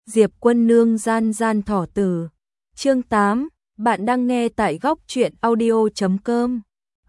Diệp Quân Nương gian gian thỏ tử. Chương 8, bạn đang nghe tại góc truyện audio.com.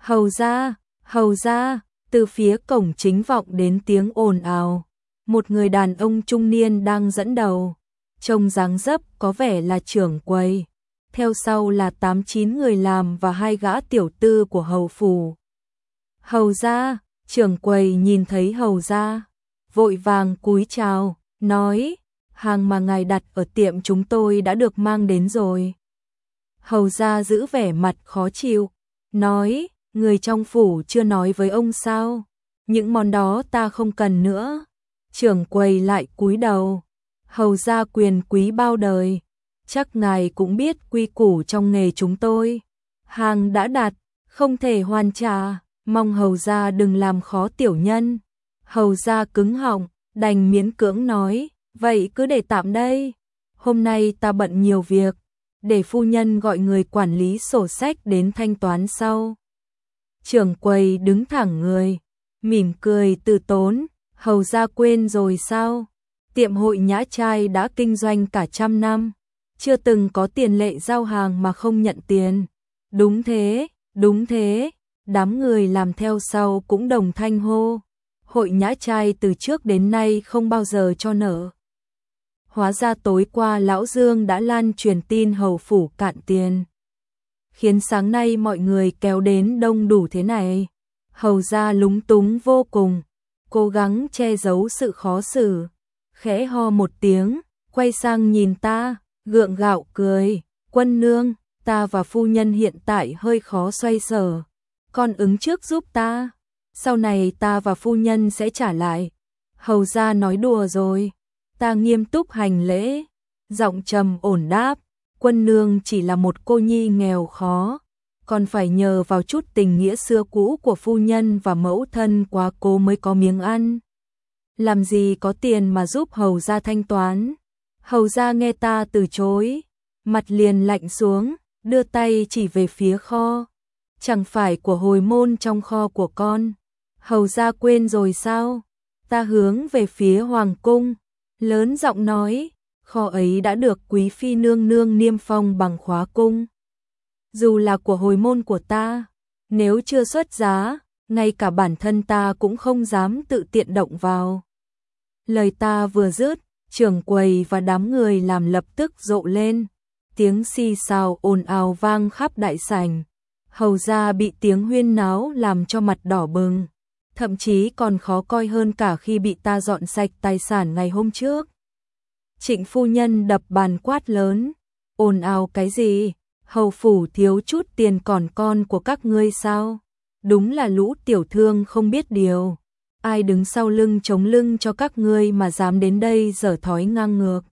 Hầu ra, từ phía cổng chính vọng đến tiếng ồn ào. Một người đàn ông trung niên đang dẫn đầu, trông dáng dấp có vẻ là trưởng quầy. Theo sau là 8-9 người làm và 2 gã tiểu tư của hầu phủ. Hầu ra, trưởng quầy nhìn thấy hầu ra, vội vàng cúi chào, nói, hàng mà ngài đặt ở tiệm chúng tôi đã được mang đến rồi. Hầu ra giữ vẻ mặt khó chịu, nói, người trong phủ chưa nói với ông sao, những món đó ta không cần nữa. Trưởng quầy lại cúi đầu, hầu ra quyền quý bao đời, chắc ngài cũng biết quy củ trong nghề chúng tôi. Hàng đã đặt, không thể hoàn trả, mong hầu ra đừng làm khó tiểu nhân. Hầu ra cứng họng, đành miễn cưỡng nói, vậy cứ để tạm đây. Hôm nay ta bận nhiều việc, để phu nhân gọi người quản lý sổ sách đến thanh toán sau. Trưởng quầy đứng thẳng người, mỉm cười từ tốn, hầu ra quên rồi sao? Tiệm Hội Nhã Trai đã kinh doanh cả 100 năm, chưa từng có tiền lệ giao hàng mà không nhận tiền. Đúng thế, đám người làm theo sau cũng đồng thanh hô. Hội Nhã Trai từ trước đến nay không bao giờ cho nợ. Hóa ra tối qua Lão Dương đã lan truyền tin hầu phủ cạn tiền, khiến sáng nay mọi người kéo đến đông đủ thế này. Hầu ra lúng túng vô cùng, cố gắng che giấu sự khó xử, khẽ ho một tiếng, quay sang nhìn ta, gượng gạo cười, Quân nương, ta và phu nhân hiện tại hơi khó xoay sở, con ứng trước giúp ta, sau này ta và phu nhân sẽ trả lại. Hầu ra nói đùa rồi. Ta nghiêm túc hành lễ, giọng trầm ổn đáp, Quân nương chỉ là một cô nhi nghèo khó, còn phải nhờ vào chút tình nghĩa xưa cũ của phu nhân và mẫu thân quá cố mới có miếng ăn. Làm gì có tiền mà giúp hầu ra thanh toán. Hầu ra nghe ta từ chối, mặt liền lạnh xuống, đưa tay chỉ về phía kho. Chẳng phải của hồi môn trong kho của con. Hầu ra quên rồi sao? Ta hướng về phía hoàng cung, lớn giọng nói, kho ấy đã được quý phi nương nương niêm phong bằng khóa cung. Dù là của hồi môn của ta, nếu chưa xuất giá, ngay cả bản thân ta cũng không dám tự tiện động vào. Lời ta vừa dứt, trưởng quầy và đám người làm lập tức rộ lên, tiếng xì xào ồn ào vang khắp đại sảnh. Hầu ra bị tiếng huyên náo làm cho mặt đỏ bừng, thậm chí còn khó coi hơn cả khi bị ta dọn sạch tài sản ngày hôm trước. Trịnh phu nhân đập bàn quát lớn, ồn ào cái gì? Hầu phủ thiếu chút tiền còn con của các ngươi sao? Đúng là lũ tiểu thương không biết điều. Ai đứng sau lưng chống lưng cho các ngươi mà dám đến đây giở thói ngang ngược.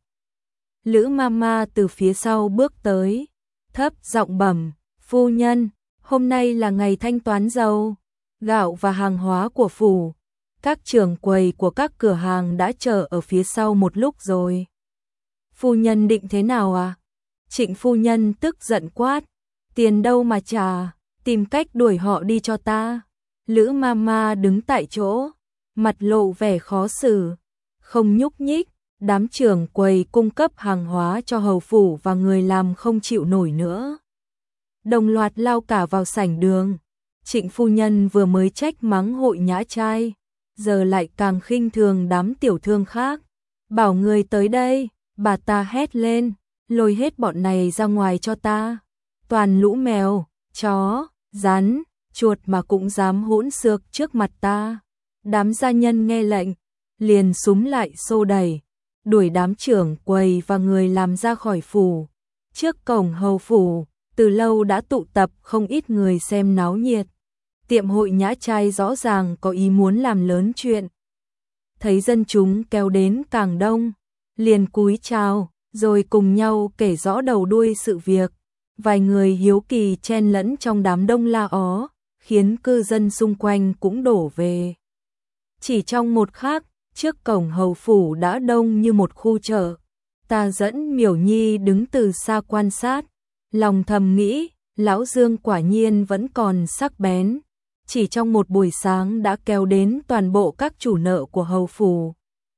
Lữ Mama từ phía sau bước tới, thấp giọng bẩm, phu nhân, hôm nay là ngày thanh toán dầu, gạo và hàng hóa của phủ. Các trưởng quầy của các cửa hàng đã chờ ở phía sau một lúc rồi. Phu nhân định thế nào à? Trịnh phu nhân tức giận quát, tiền đâu mà trả, tìm cách đuổi họ đi cho ta. Lữ Mama đứng tại chỗ, mặt lộ vẻ khó xử, không nhúc nhích. Đám trưởng quầy cung cấp hàng hóa cho hầu phủ và người làm không chịu nổi nữa, đồng loạt lao cả vào sảnh đường. Trịnh phu nhân vừa mới trách mắng Hội Nhã Trai, giờ lại càng khinh thường đám tiểu thương khác. Bảo người tới đây, bà ta hét lên, lôi hết bọn này ra ngoài cho ta. Toàn lũ mèo, chó, rắn, chuột mà cũng dám hỗn xược trước mặt ta. Đám gia nhân nghe lệnh, liền súm lại xô đẩy, đuổi đám trưởng quầy và người làm ra khỏi phủ. Trước cổng hầu phủ, từ lâu đã tụ tập không ít người xem náo nhiệt. Tiệm Hội Nhã Trai rõ ràng có ý muốn làm lớn chuyện. Thấy dân chúng kéo đến càng đông, liền cúi chào, rồi cùng nhau kể rõ đầu đuôi sự việc. Vài người hiếu kỳ chen lẫn trong đám đông la ó, khiến cư dân xung quanh cũng đổ về. Chỉ trong một khắc, trước cổng hầu phủ đã đông như một khu chợ. Ta dẫn Miểu Nhi đứng từ xa quan sát, lòng thầm nghĩ, Lão Dương quả nhiên vẫn còn sắc bén. Chỉ trong một buổi sáng đã kéo đến toàn bộ các chủ nợ của hầu phủ.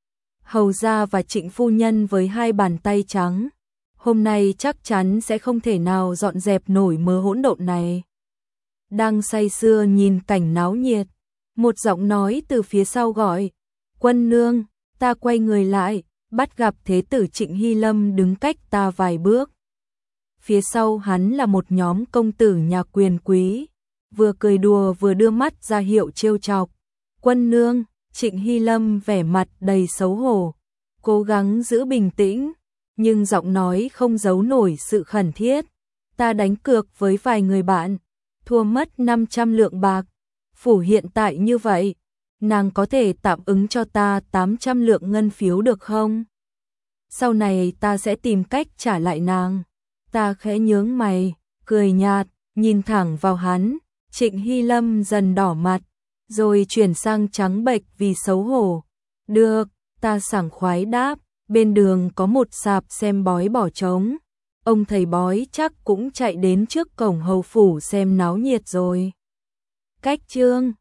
Hầu gia và Trịnh phu nhân với hai bàn tay trắng, hôm nay chắc chắn sẽ không thể nào dọn dẹp nổi mớ hỗn độn này. Đang say sưa nhìn cảnh náo nhiệt, một giọng nói từ phía sau gọi, quân nương. Ta quay người lại, bắt gặp thế tử Trịnh Hy Lâm đứng cách ta vài bước. Phía sau hắn là một nhóm công tử nhà quyền quý, vừa cười đùa vừa đưa mắt ra hiệu trêu chọc. Quân nương. Trịnh Hy Lâm vẻ mặt đầy xấu hổ, cố gắng giữ bình tĩnh, nhưng giọng nói không giấu nổi sự khẩn thiết. Ta đánh cược với vài người bạn, thua mất 500 lượng bạc. Phủ hiện tại như vậy, nàng có thể tạm ứng cho ta 800 lượng ngân phiếu được không? Sau này ta sẽ tìm cách trả lại nàng. Ta khẽ nhướng mày, cười nhạt, nhìn thẳng vào hắn. Trịnh Hy Lâm dần đỏ mặt, rồi chuyển sang trắng bệch vì xấu hổ. Được, ta sảng khoái đáp, bên đường có một sạp xem bói bỏ trống. Ông thầy bói chắc cũng chạy đến trước cổng hầu phủ xem náo nhiệt rồi. Cách chương